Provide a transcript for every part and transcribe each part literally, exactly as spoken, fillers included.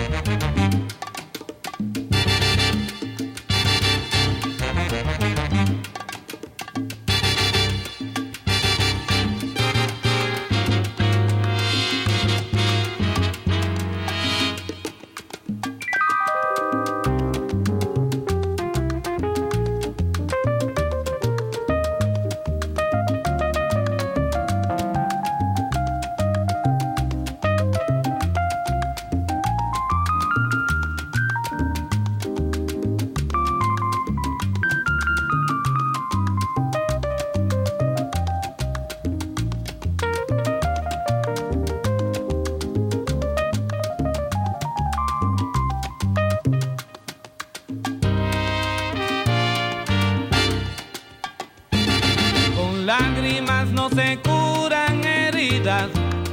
Lágrimas no se curan heridas.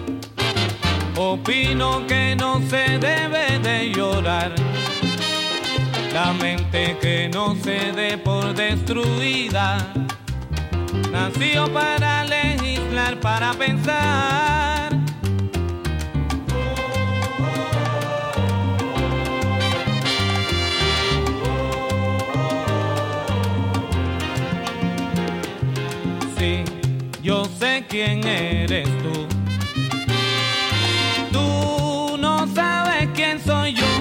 Opino que no se debe de llorar. La mente que no se dé por destruida nació para legislar, para pensar. Sí, yo sé quién eres tú. Tú no sabes quién soy yo.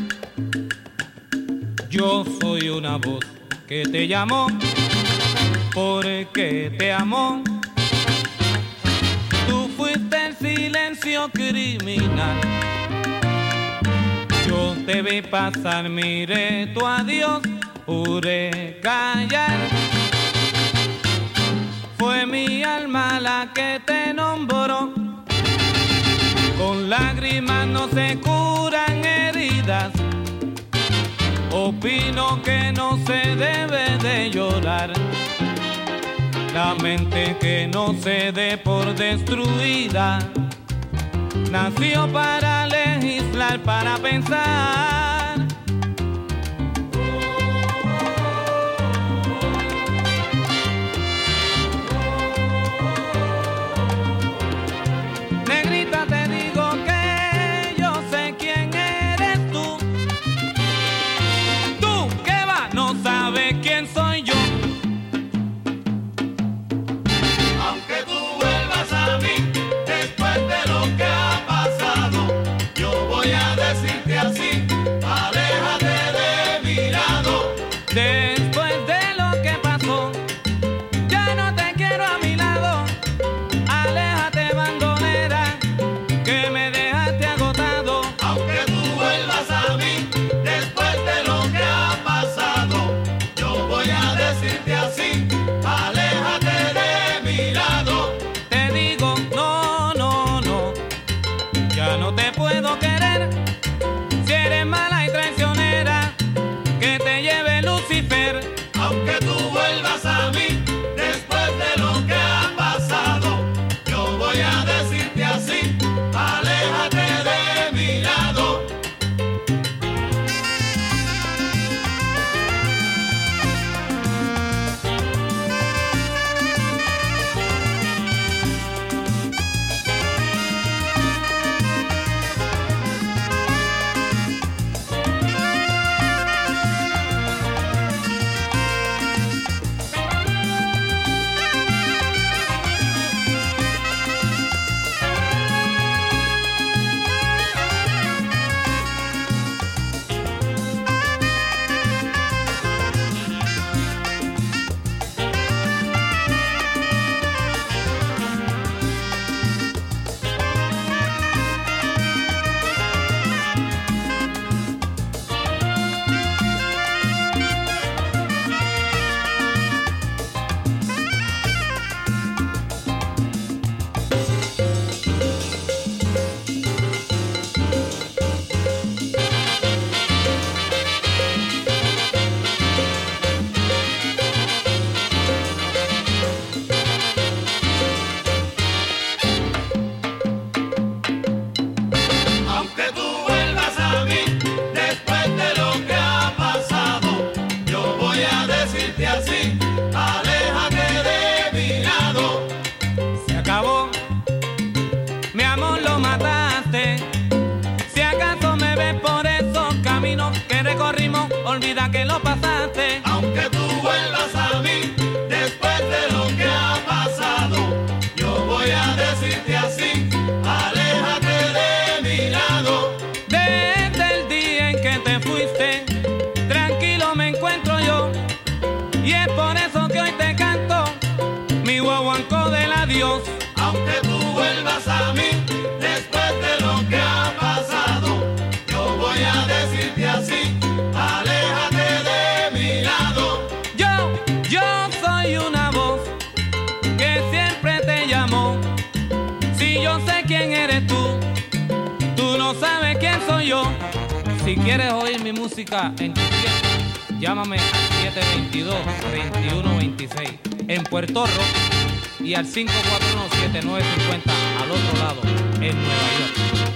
Yo soy una voz que te llamó porque te amó. Tú fuiste el silencio criminal. Yo te vi pasar, miré tu adiós, juré callar. Fue mi alma la que te nombró. Con lágrimas no se curan heridas. Opino que no se debe de llorar. La mente que no se dé por destruida nació para legislar, para pensar. Negrita, te digo que yo sé quién eres tú. Tú, ¿qué va? No sabes quién soy yo. Aunque tú vuelvas a mí después de lo que ha pasado, yo voy a decirte así: aléjate de mi lado. Después de lo que pasó, ya no te quiero a mi lado. Aléjate, bandolera, que me dejaste agotado. Aunque tú vuelvas a mí después de lo que ha pasado, yo voy a decirte así: aléjate de mi lado. Te digo, no, no, no, ya no te puedo querer. Si eres mala y traicionera, que te lleve Lucifer. Aunque tú vuelvas a mí después de lo que ha pasado, yo voy a decirte así: aléjate de mi lado. olvida que lo pasaste. Aunque tú vuelvas a mí, después de lo que ha pasado, yo voy a decirte así, aléjate de mi lado. Desde el día en que te fuiste, tranquilo me encuentro yo, y es por eso que hoy te canto mi guaguancó del adiós. Aunque tú vuelvas a mí, después de lo que ha pasado, yo voy a decirte así, aléjate de mi lado. Yo, yo soy una voz que siempre te llamó. Si yo sé quién eres tú, tú no sabes quién soy yo. Si quieres oír mi música en tu tiempo, llámame al siete dos dos, dos uno dos seis en Puerto Rico y al cinco cuatro uno, siete nueve cinco cero al otro lado en Nueva York.